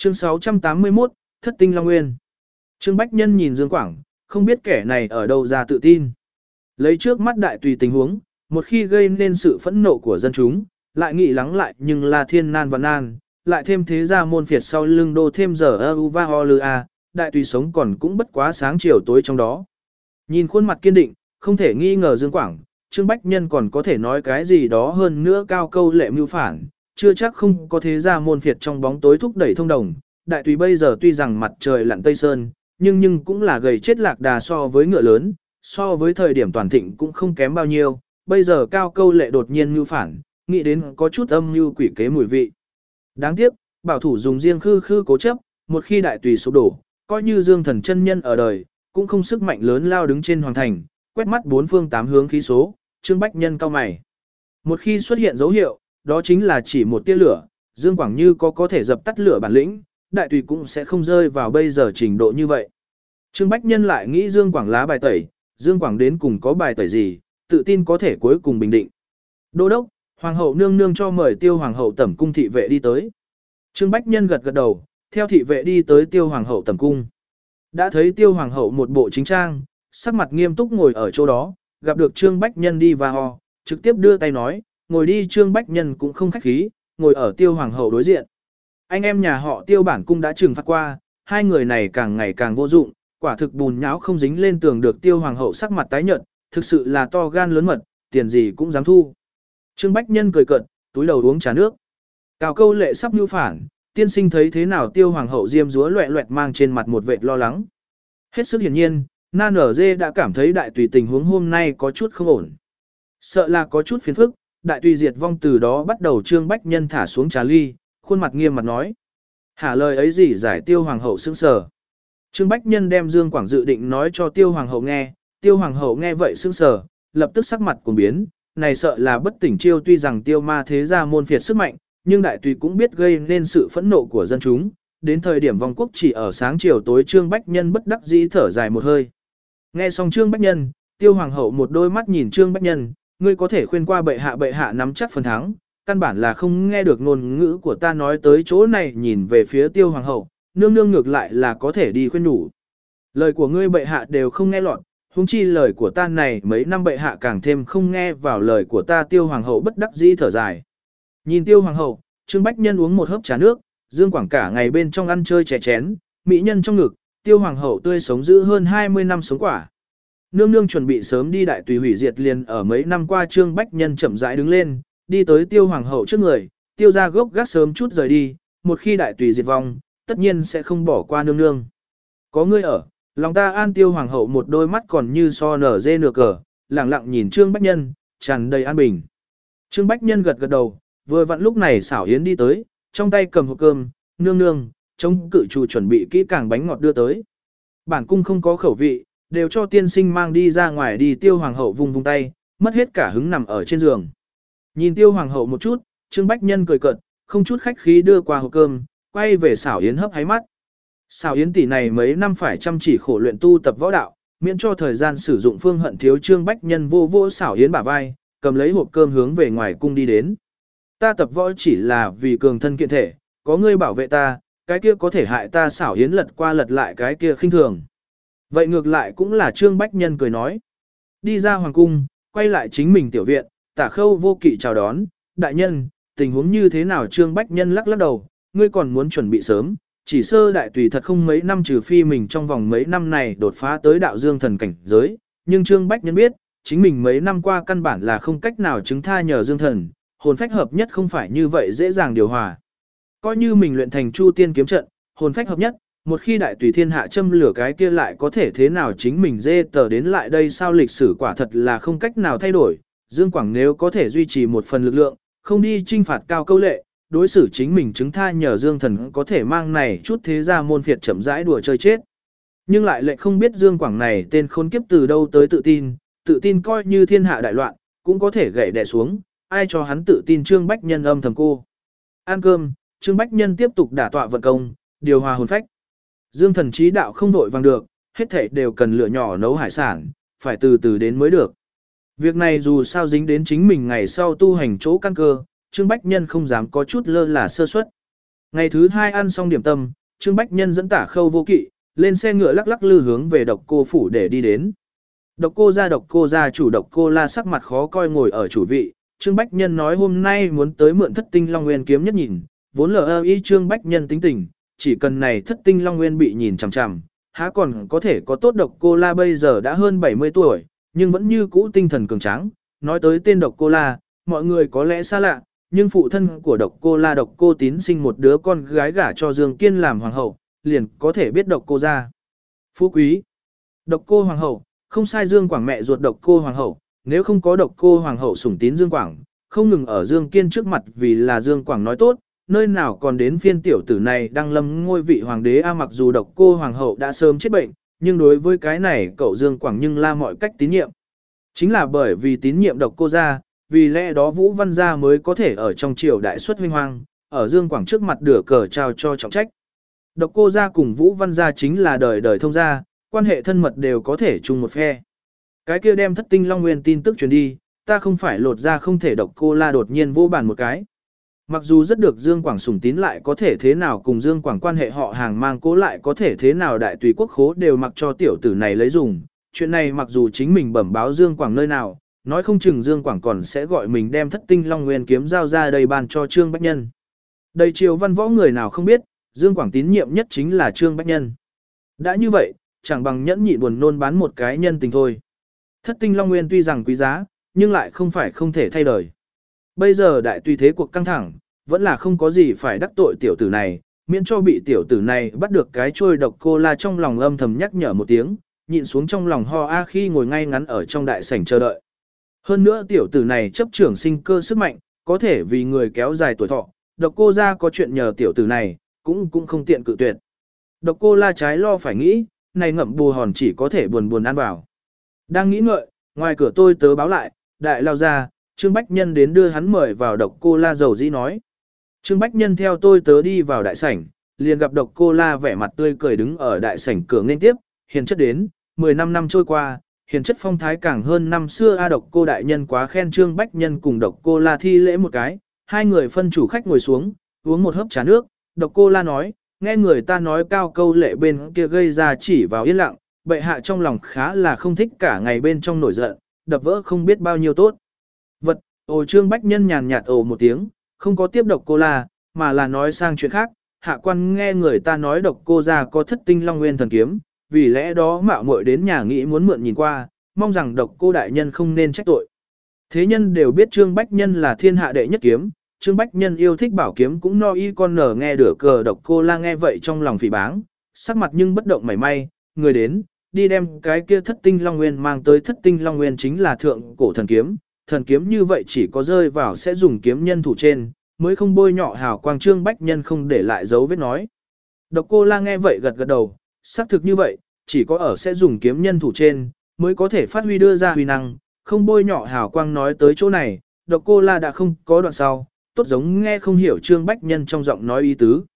Chương 681, Thất tinh Long Nguyên. Trương Bách Nhân nhìn Dương Quảng, không biết kẻ này ở đâu ra tự tin. Lấy trước mắt đại tùy tình huống, một khi gây nên sự phẫn nộ của dân chúng, lại nghĩ lắng lại nhưng là thiên nan và nan, lại thêm thế gia môn phiệt sau lưng đô thêm giờ ơ va ho lư a, đại tùy sống còn cũng bất quá sáng chiều tối trong đó. Nhìn khuôn mặt kiên định, không thể nghi ngờ Dương Quảng, Trương Bách Nhân còn có thể nói cái gì đó hơn nữa cao câu lệ mưu phản, chưa chắc không có thế gia môn phiệt trong bóng tối thúc đẩy thông đồng. Đại tùy bây giờ tuy rằng mặt trời lặn tây sơn, nhưng cũng là gầy chết lạc đà so với ngựa lớn, so với thời điểm toàn thịnh cũng không kém bao nhiêu. Bây giờ cao câu lệ đột nhiên mưu phản, nghĩ đến có chút âm mưu quỷ kế mùi vị. Đáng tiếc, bảo thủ dùng riêng khư cố chấp, một khi đại tùy sụp đổ, coi như Dương Thần chân nhân ở đời, cũng không sức mạnh lớn lao đứng trên hoàng thành, quét mắt bốn phương tám hướng khí số, Trương Bách Nhân cao mày. Một khi xuất hiện dấu hiệu, đó chính là chỉ một tia lửa, Dương Quảng như có thể dập tắt lửa bản lĩnh, đại tùy cũng sẽ không rơi vào bây giờ trình độ như vậy. Trương Bách Nhân lại nghĩ Dương Quảng lá bài tẩy, Dương Quảng đến cùng có bài tẩy gì, tự tin có thể cuối cùng bình định. Đô đốc, Hoàng hậu nương nương cho mời Tiêu Hoàng hậu tẩm cung thị vệ đi tới. Trương Bách Nhân gật đầu, theo thị vệ đi tới Tiêu Hoàng hậu tẩm cung. Đã thấy Tiêu Hoàng hậu một bộ chính trang, sắc mặt nghiêm túc ngồi ở chỗ đó, gặp được Trương Bách Nhân đi và ho, trực tiếp đưa tay nói, ngồi đi. Trương Bách Nhân cũng không khách khí, ngồi ở Tiêu Hoàng hậu đối diện. Anh em nhà họ Tiêu bản cung đã trừng phạt qua, hai người này càng ngày càng vô dụng, quả thực bùn nháo không dính lên tường được. Tiêu Hoàng hậu sắc mặt tái nhợt, thực sự là to gan lớn mật, tiền gì cũng dám thu. Trương Bách Nhân cười cợt, túi đầu uống trà nước. Cao câu lệ sắp mưu phản, tiên sinh thấy thế nào? Tiêu Hoàng hậu diêm dúa loẹt loẹt mang trên mặt một vệt lo lắng. Hết sức hiển nhiên, Na Nở Dê đã cảm thấy đại tùy tình huống hôm nay có chút không ổn. Sợ là có chút phiền phức, đại tùy diệt vong từ đó bắt đầu. Trương Bách Nhân thả xuống trà ly, khuôn mặt nghiêm mặt nói. Hả, lời ấy gì? Giải Tiêu Hoàng hậu sững sờ. Trương Bách Nhân đem Dương Quảng dự định nói cho Tiêu Hoàng hậu nghe, Tiêu Hoàng hậu nghe vậy sững sờ, lập tức sắc mặt cuồng biến, này sợ là bất tỉnh chiêu. Tuy rằng Tiêu ma thế gia môn phiệt sức mạnh, nhưng đại tùy cũng biết gây nên sự phẫn nộ của dân chúng, đến thời điểm vong quốc chỉ ở sáng chiều tối. Trương Bách Nhân bất đắc dĩ thở dài một hơi. Nghe xong Trương Bách Nhân, Tiêu Hoàng hậu một đôi mắt nhìn Trương Bách Nhân, ngươi có thể khuyên qua bệ hạ nắm chắc phần thắng, căn bản là không nghe được ngôn ngữ của ta. Nói tới chỗ này nhìn về phía Tiêu Hoàng hậu, nương nương ngược lại là có thể đi khuyên nhủ. Lời của ngươi bệ hạ đều không nghe lọt, huống chi lời của ta này mấy năm bệ hạ càng thêm không nghe vào lời của ta. Tiêu Hoàng hậu bất đắc dĩ thở dài. Nhìn Tiêu Hoàng hậu, Trương Bách Nhân uống một hớp trà nước, Dương Quảng cả ngày bên trong ăn chơi chè chén, mỹ nhân trong ngực, Tiêu Hoàng hậu tươi sống giữ hơn 20 năm sống quả. Nương nương chuẩn bị sớm đi đại tùy hủy diệt liền ở mấy năm qua. Trương Bách Nhân chậm rãi đứng lên, đi tới Tiêu Hoàng hậu trước người, Tiêu ra gốc gác sớm chút rời đi, một khi đại tùy diệt vong, tất nhiên sẽ không bỏ qua nương nương. Có ngươi ở, lòng ta an. Tiêu Hoàng hậu một đôi mắt còn như so nở dê nửa cờ, lặng lặng nhìn Trương Bách Nhân, tràn đầy an bình. Trương Bách Nhân gật đầu, vừa vặn lúc này Xảo Yến đi tới, trong tay cầm hộp cơm, nương nương, chống cự chủ chuẩn bị kỹ càng bánh ngọt đưa tới. Bản cung không có khẩu vị, đều cho tiên sinh mang đi ra ngoài đi. Tiêu Hoàng hậu vung tay, mất hết cả hứng nằm ở trên giường. Nhìn Tiêu Hoàng hậu một chút, Trương Bách Nhân cười cợt, không chút khách khí đưa qua hộp cơm, quay về Xảo Yến hấp háy mắt. Xảo Yến tỷ này mấy năm phải chăm chỉ khổ luyện tu tập võ đạo, miễn cho thời gian sử dụng phương hận thiếu. Trương Bách Nhân vô Xảo Yến bả vai, cầm lấy hộp cơm hướng về ngoài cung đi đến. Ta tập võ chỉ là vì cường thân kiện thể, có ngươi bảo vệ ta, cái kia có thể hại ta. Xảo Yến lật qua lật lại cái kia khinh thường. Vậy ngược lại cũng là. Trương Bách Nhân cười nói. Đi ra hoàng cung, quay lại chính mình tiểu viện, Tả Khâu vô kỵ chào đón. Đại nhân, tình huống như thế nào? Trương Bách Nhân lắc đầu, ngươi còn muốn chuẩn bị sớm, chỉ sơ đại tùy thật không mấy năm, trừ phi mình trong vòng mấy năm này đột phá tới đạo dương thần cảnh giới. Nhưng Trương Bách Nhân biết, chính mình mấy năm qua căn bản là không cách nào chứng tha nhờ dương thần, hồn phách hợp nhất không phải như vậy dễ dàng điều hòa. Coi như mình luyện thành Chu Tiên kiếm trận, hồn phách hợp nhất, một khi đại tùy thiên hạ châm lửa cái kia lại có thể thế nào? Chính mình dê tờ đến lại đây sao? Lịch sử quả thật là không cách nào thay đổi. Dương Quảng nếu có thể duy trì một phần lực lượng, không đi trinh phạt cao câu lệ, đối xử chính mình chứng tha nhờ dương thần, có thể mang này chút thế gia môn phiệt chậm rãi đùa chơi chết. Nhưng lại lệ không biết Dương Quảng này tên khốn kiếp từ đâu tới tự tin coi như thiên hạ đại loạn, cũng có thể gậy đè xuống, ai cho hắn tự tin? Trương Bách Nhân âm thầm cô. Ăn cơm, Trương Bách Nhân tiếp tục đả tọa vận công, điều hòa hồn phách. Dương thần trí đạo không vội vàng được, hết thảy đều cần lửa nhỏ nấu hải sản, phải từ từ đến mới được. Việc này dù sao dính đến chính mình ngày sau tu hành chỗ căn cơ, Trương Bách Nhân không dám có chút lơ là sơ suất. Ngày thứ 2 ăn xong điểm tâm, Trương Bách Nhân dẫn Tả Khâu Vô Kỵ, lên xe ngựa lắc lắc lư hướng về Độc Cô phủ để đi đến. Độc Cô gia chủ Độc Cô La sắc mặt khó coi ngồi ở chủ vị, Trương Bách Nhân nói hôm nay muốn tới mượn Thất Tinh Long Nguyên kiếm nhất nhìn, vốn lờ y Trương Bách Nhân tính tình, chỉ cần này Thất Tinh Long Nguyên bị nhìn chằm chằm, há còn có thể có tốt. Độc Cô La bây giờ đã hơn 70 tuổi, nhưng vẫn như cũ tinh thần cường tráng, nói tới tên Độc Cô La, mọi người có lẽ xa lạ, nhưng phụ thân của Độc Cô La Độc Cô Tín sinh một đứa con gái gả cho Dương Kiên làm hoàng hậu, liền có thể biết Độc Cô gia. Phú quý. Độc Cô hoàng hậu, không sai, Dương Quảng mẹ ruột Độc Cô hoàng hậu, nếu không có Độc Cô hoàng hậu sủng tín Dương Quảng, không ngừng ở Dương Kiên trước mặt vì là Dương Quảng nói tốt, nơi nào còn đến phiên tiểu tử này đăng lâm ngôi vị hoàng đế mặc dù Độc Cô hoàng hậu đã sớm chết bệnh, nhưng đối với cái này cậu Dương Quảng nhưng la mọi cách tín nhiệm. Chính là bởi vì tín nhiệm Độc Cô gia, vì lẽ đó Vũ Văn gia mới có thể ở trong triều đại xuất huy hoang, ở Dương Quảng trước mặt đửa cờ trao cho trọng trách. Độc Cô gia cùng Vũ Văn gia chính là đời đời thông gia, quan hệ thân mật đều có thể chung một phe. Cái kia đem Thất Tinh Long Nguyên tin tức truyền đi, ta không phải lột ra không thể. Độc Cô La đột nhiên vô bàn một cái. Mặc dù rất được Dương Quảng sủng tín, lại có thể thế nào cùng Dương Quảng quan hệ họ hàng mang cố, lại có thể thế nào đại tùy quốc khố đều mặc cho tiểu tử này lấy dùng. Chuyện này mặc dù chính mình bẩm báo Dương Quảng nơi nào, nói không chừng Dương Quảng còn sẽ gọi mình đem Thất Tinh Long Nguyên kiếm giao ra đây ban cho Trương Bách Nhân. Đầy triều văn võ người nào không biết, Dương Quảng tín nhiệm nhất chính là Trương Bách Nhân. Đã như vậy, chẳng bằng nhẫn nhịn buồn nôn bán một cái nhân tình thôi. Thất Tinh Long Nguyên tuy rằng quý giá, nhưng lại không phải không thể thay đời. Bây giờ đại tùy thế cuộc căng thẳng, vẫn là không có gì phải đắc tội tiểu tử này, miễn cho bị tiểu tử này bắt được cái trôi. Độc Cô La trong lòng âm thầm nhắc nhở một tiếng, nhịn xuống trong lòng ho a khi ngồi ngay ngắn ở trong đại sảnh chờ đợi. Hơn nữa tiểu tử này chấp trưởng sinh cơ sức mạnh, có thể vì người kéo dài tuổi thọ, Độc Cô gia có chuyện nhờ tiểu tử này, cũng không tiện cự tuyệt. Độc Cô La trái lo phải nghĩ, này ngậm bù hòn chỉ có thể buồn ăn vào. Đang nghĩ ngợi, ngoài cửa tôi tớ báo lại, đại lao ra, Trương Bách Nhân đến đưa hắn mời vào. Độc Cô La dầu dĩ nói. Trương Bách Nhân theo tôi tớ đi vào đại sảnh, liền gặp Độc Cô La vẻ mặt tươi cười đứng ở đại sảnh cửa nên tiếp, hiền chất đến, 15 năm trôi qua, hiền chất phong thái càng hơn năm xưa. Độc Cô đại nhân quá khen. Trương Bách Nhân cùng Độc Cô La thi lễ một cái, hai người phân chủ khách ngồi xuống, uống một hớp trà nước. Độc Cô La nói, nghe người ta nói cao câu lệ bên kia gây ra chỉ vào yên lặng, bệ hạ trong lòng khá là không thích, cả ngày bên trong nổi giận, đập vỡ không biết bao nhiêu tốt. Vật, Trương Bách Nhân nhàn nhạt một tiếng, không có tiếp Độc Cô La, mà là nói sang chuyện khác. Hạ quan nghe người ta nói Độc Cô gia có Thất Tinh Long Nguyên thần kiếm, vì lẽ đó mạo muội đến nhà nghĩ muốn mượn nhìn qua, mong rằng Độc Cô đại nhân không nên trách tội. Thế nhân đều biết Trương Bách Nhân là thiên hạ đệ nhất kiếm, Trương Bách Nhân yêu thích bảo kiếm cũng no y con nở nghe được cờ. Độc Cô La nghe vậy trong lòng phỉ báng, sắc mặt nhưng bất động mảy may, người đến, đi đem cái kia Thất Tinh Long Nguyên mang tới. Thất Tinh Long Nguyên chính là thượng cổ thần kiếm như vậy chỉ có rơi vào sẽ dùng kiếm nhân thủ trên, mới không bôi nhọ hào quang. Trương Bách Nhân không để lại dấu vết nói. Độc Cô La nghe vậy gật gật đầu, xác thực như vậy, chỉ có ở sẽ dùng kiếm nhân thủ trên, mới có thể phát huy đưa ra huy năng, không bôi nhọ hào quang. Nói tới chỗ này, Độc Cô La đã không có đoạn sau, tốt giống nghe không hiểu Trương Bách Nhân trong giọng nói ý tứ.